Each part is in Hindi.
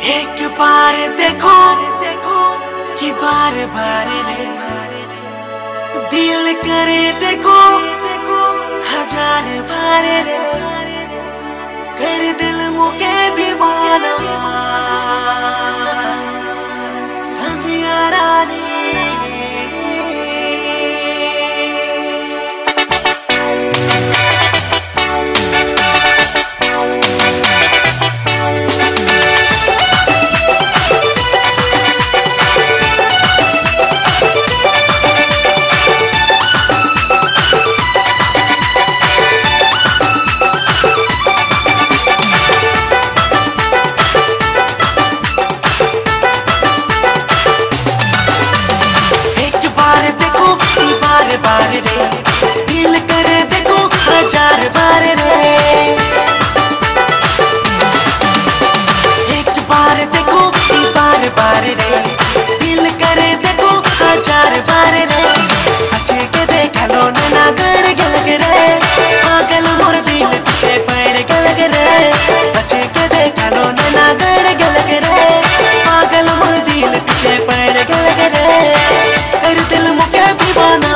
एक बार देखो देखो कि बार बार रे दिल करे देखो देखो हजार बार रे कर दिल मुके दीवाना संधिया रानी। बार बार रे दिल करे देखो हजार बार रे एक बार देखो बार बार रे दिल करे देखो हजार बार रे अच्छे के देख लो ना गड़ गलग रे पागल मोर दिल पीछे पड़ गलग रे अच्छे के देख लो ना गड़ गलग रे पागल मोर दिल पीछे पड़ गलग रे कर दिल मुके दीवाना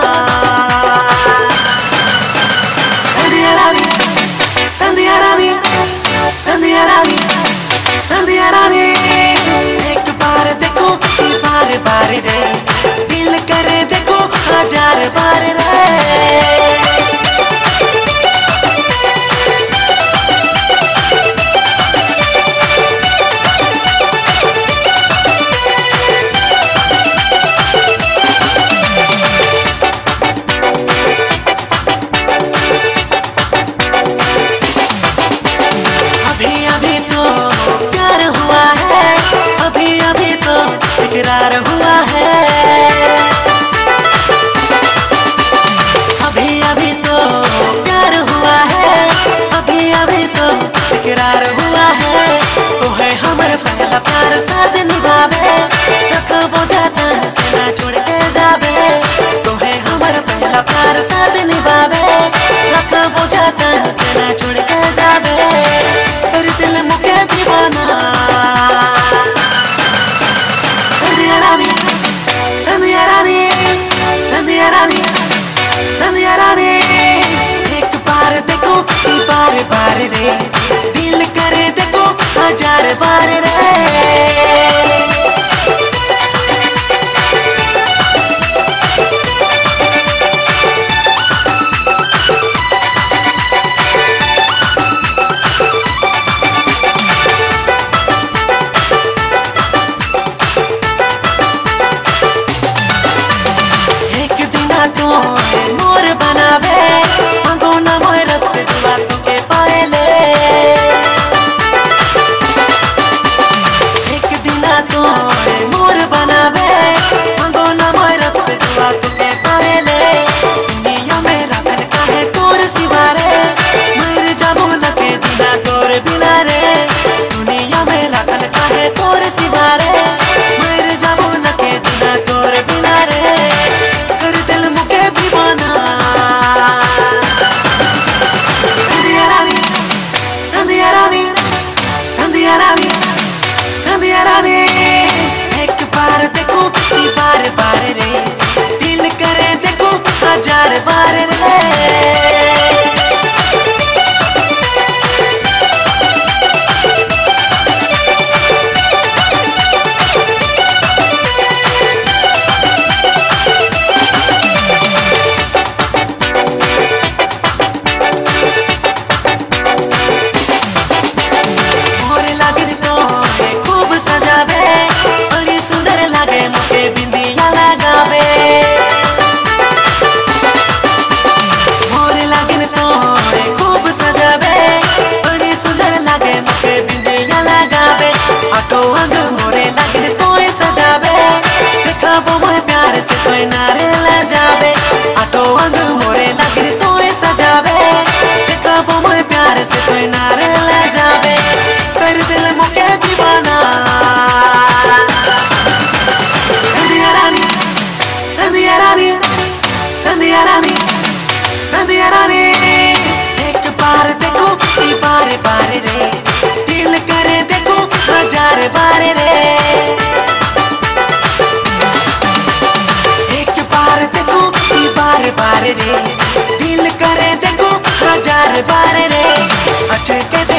संधिया रानी संधिया रानी संधिया रानी संधिया रानी। एक बार देखो बार बार रे दिल करे देखो हजार बार रे। अभी तो प्यार हुआ है अभी तो इकरार हुआ है अभी तो प्यार हुआ है अभी तो इकरार हुआ है तो है हमर पहला प्यार साथ निभावे रखबो जतन से ना छोड़ के जावे तो है हमर पहला प्यार साथ निभावे रखबो जतन से ना छोड़ के जावे कर दिल मुके दीवाना संधिया रानी संधिया रानी संधिया रानी संधिया रानी। एक बार देखो बार बार रे दिल करे देखो हजार बार रे। तो मोर बनावे मांगो ना मोर रब से दुआ तो के पाएले एक दिना तो मोर बनावे मांगो ना मोर रब से दुआ तो के पाएले दुनिया में रखन का है तोर सिवारे मर जाबो न के दिना तोर बिना रे दुनिया में रखन का है तोर सिवारे मर जाबो न के दिना तोर बिना रे कर दिल मुके दीवाना संधिया रानी संधिया रानी संधिया रानी संधिया रानी। एक बार देखो बार बार रे दिल करे देखो हजार बार रे। खूब सजावे बड़ी सुंदर लागे मुके बिंदिया लगावे रे। एक बार देखो ये बार बार रे, दिल करे देखो हजार बार रे। अचके